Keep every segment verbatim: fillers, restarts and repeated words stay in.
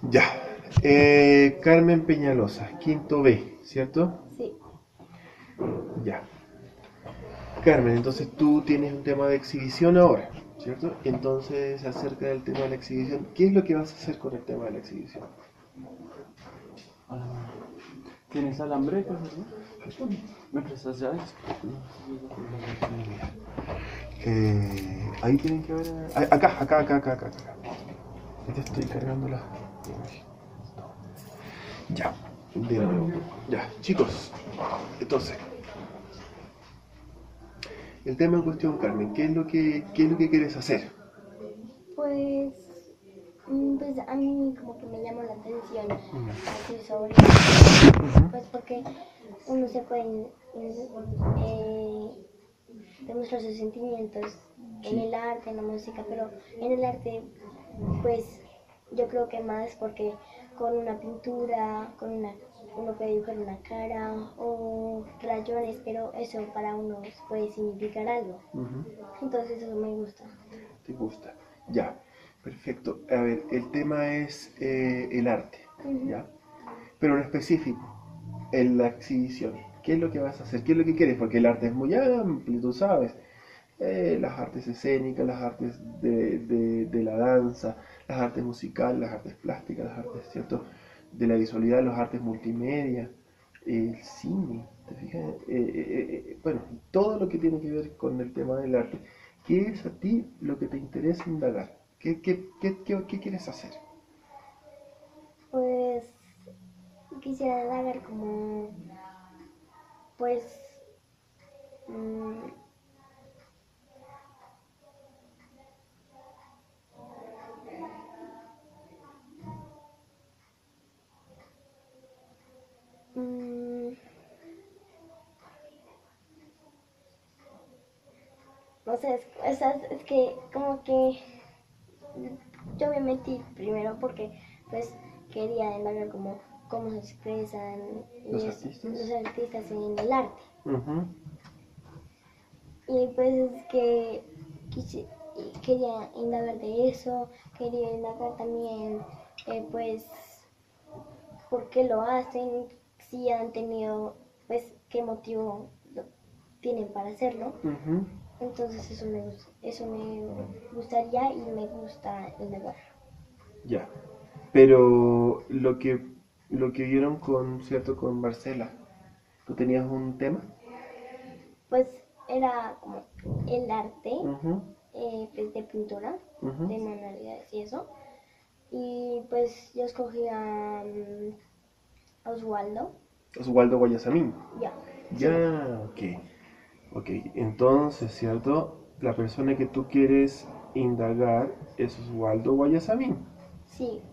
Ya. Eh, Carmen Peñalosa, quinto B, ¿cierto? Sí, Ya. Carmen, entonces tú tienes un tema de exhibición ahora, ¿cierto? Entonces, acerca del tema de la exhibición, ¿qué es lo que vas a hacer con el tema de la exhibición? Ah, ¿tienes alambre, por favor? ¿Me prestas llaves? Eh, ahí tienen que ver. ah, Acá, acá, acá, acá, acá. acá. Ya te estoy cargando la imagen. Ya, de nuevo. Ya, chicos. Entonces, el tema en cuestión, Carmen, ¿qué es lo que, qué es lo que quieres hacer? pues, mm, pues a mí como que me llamó la atención hacer sobre, Ujú. pues porque uno se puede eh, demostrar sus sentimientos en el arte, en la música, pero en el arte, pues yo creo que más porque con una pintura, con una, uno puede dibujar una cara o rayones, pero eso para uno puede significar algo. Ujú. Entonces eso me gusta. ¿Te gusta? Ya, perfecto. A ver, el tema es eh, el arte, Ujú. ¿ya? Pero en específico, en la exhibición, ¿qué es lo que vas a hacer? ¿Qué es lo que quieres? Porque el arte es muy amplio, tú sabes. Eh, las artes escénicas, las artes de, de- de la danza, las artes musicales, las artes plásticas, las artes, ¿cierto? De la visualidad, las artes multimedia, el cine, ¿te fijas? Eh, eh, eh, bueno, todo lo que tiene que ver con el tema del arte. ¿Qué es a ti lo que te interesa indagar? ¿Qué, qué, qué, qué, qué quieres hacer? Pues quisiera dar como, pues, mm, mm, no sé, es, o sea, es- es que como que yo me metí primero porque pues quería indagar como cómo se expresan y ¿Los es- artistas? los artistas en el arte. Ujú. Y pues es que quise- y quería indagar de eso, quería indagar también eh, pues por qué lo hacen, si han tenido, pues qué motivo lo tienen para hacerlo. Ujú. Entonces eso me, gus- eso me gustaría y me gusta indagar. Ya. Pero lo que lo que vieron con, ¿cierto? Con Marcela, ¿tú tenías un tema? Pues era como el arte, Ujú, eh, pues de pintura, ujú. de manualidades y eso. Y pues yo escogí a mm, Oswaldo. Oswaldo Guayasamín. Ya, sí, Ya, ok. Ok, entonces, ¿cierto? La persona que tú quieres indagar es Oswaldo Guayasamín. sí.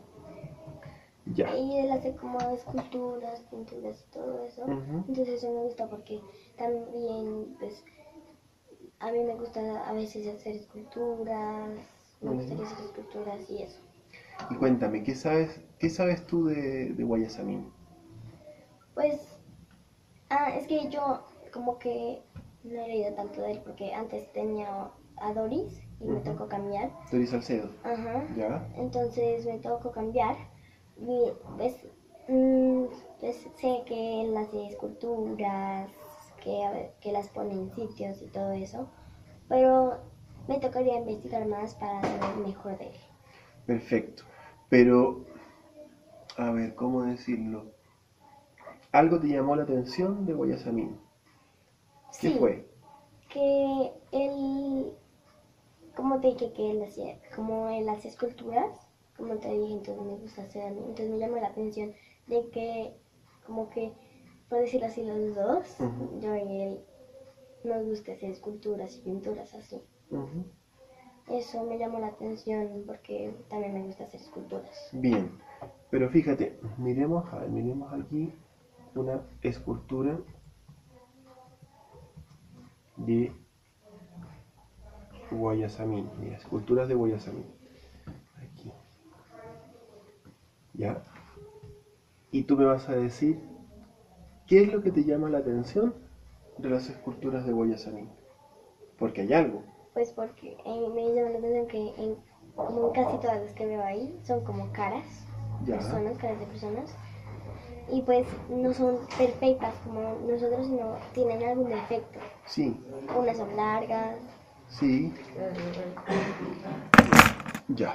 Ya. Y él hace como esculturas, pinturas y todo eso. Ujú. Entonces eso me gusta porque también, pues, a mí me gusta a veces hacer esculturas, me Ujú. gustaría hacer esculturas y eso. Y cuéntame, ¿qué sabes, qué sabes tú de, de Guayasamín? Pues, ah, es que yo como que no he leído tanto de él porque antes tenía a Doris y me Ujú. tocó cambiar. Doris Salcedo. Ajá. Ya. Entonces me tocó cambiar. Y pues, mm, pues sé que él hace esculturas, que, a ver, que las pone en sitios y todo eso. Pero me tocaría investigar más para saber mejor de él. Perfecto. Pero, a ver, ¿cómo decirlo? Algo te llamó la atención de Guayasamín. ¿Qué Sí, fue? que él, como te dije que él hacía, como él hace esculturas, como te dije, entonces me gusta hacer a mí. Entonces me llamó la atención de que, como que, por decirlo así, los dos, Ujú, yo y él, nos gusta hacer esculturas y pinturas así. ujú. Eso me llamó la atención porque también me gusta hacer esculturas. Bien, pero fíjate, miremos, a ver, miremos aquí una escultura de Guayasamín. Mira, esculturas de Guayasamín. Aquí, ¿ya? Y tú me vas a decir, ¿qué es lo que te llama la atención de las esculturas de Guayasamín? Porque hay algo. Pues porque eh, me llama la atención que en, como en casi todas las que veo ahí son como caras. Ya. personas, caras de personas. Y pues no son perfectas como nosotros, sino tienen algún defecto. Sí, Unas son largas, sí. Ya.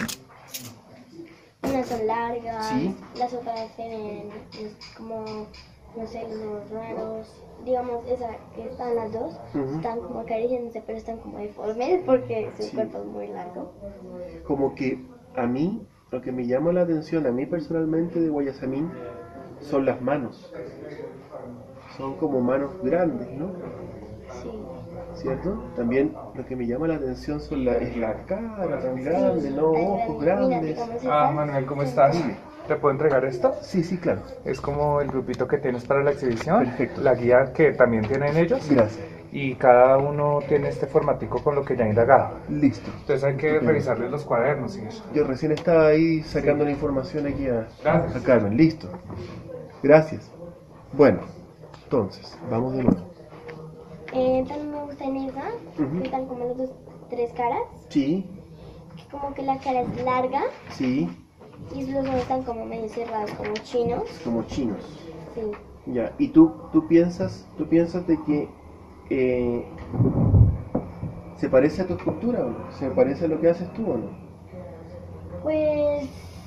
unas son largas, Sí. las otras tienen pues, como, no sé, los ojos raros. Digamos, esa que están las dos, Ujú. están como acariciándose, pero están como deformes porque su Sí. cuerpo es muy largo. Como que a mí, lo que me llama la atención, a mí personalmente de Guayasamín, son las manos. Son como manos grandes, ¿no? Sí. ¿Cierto? También lo que me llama la atención son la, es la cara tan grande, ¿no? Tan Ojos grande. Mira, grandes. digamos, Ah, esta, Manuel, ¿cómo sí. estás? Dime. ¿Te puedo entregar esto? Sí, sí, claro. Es como el grupito que tienes para la exhibición. Perfecto. La guía que también tienen ellos. Gracias. Y cada uno tiene este formatico con lo que ya ha indagado. Listo. Entonces hay que Estupendo. revisarles los cuadernos y eso. Yo recién estaba ahí sacando la información aquí a, Gracias. a Carmen. Listo. Gracias. Bueno, entonces, vamos de nuevo. Eh, también me gusta en esa, Ujú. que están como las dos, tres caras, Sí, que como que la cara es larga sí, y los ojos están como medio cerrados, como chinos. como chinos. Sí. Ya, y tú, tú piensas, tú piensas de que eh, se parece a tu escultura o no? ¿Se parece a lo que haces tú o no? Pues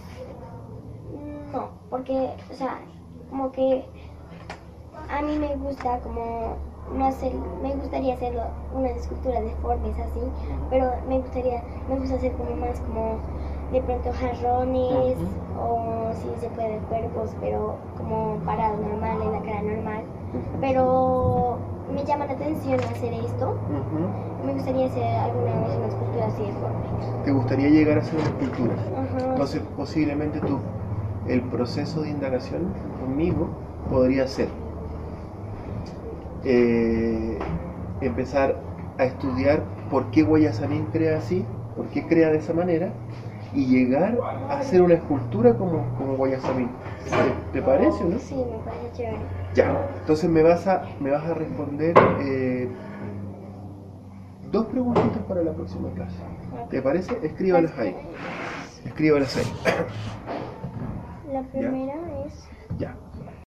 no, porque, o sea, como que a mí me gusta como no hacer, me gustaría hacerlo unas esculturas deformes así, pero me gustaría, me gusta hacer como más como de pronto jarrones o si se puede cuerpos, pero como parados normal, en la cara normal. Pero me llama la atención hacer esto. Ujú. Me gustaría hacer alguna vez una escultura así deforme. ¿Te gustaría llegar a hacer una escultura? Ajá. Entonces, posiblemente tú, el proceso de indagación conmigo podría ser eh, empezar a estudiar por qué Guayasamín crea así, por qué crea de esa manera, y llegar a hacer una escultura como, como Guayasamín. ¿Te, te parece o no? Sí, me parece chévere. Ya, entonces me vas a, me vas a responder eh, dos preguntitas para la próxima clase. ¿Te parece? Escríbalas ahí. Escríbalas ahí. La primera es... Ya.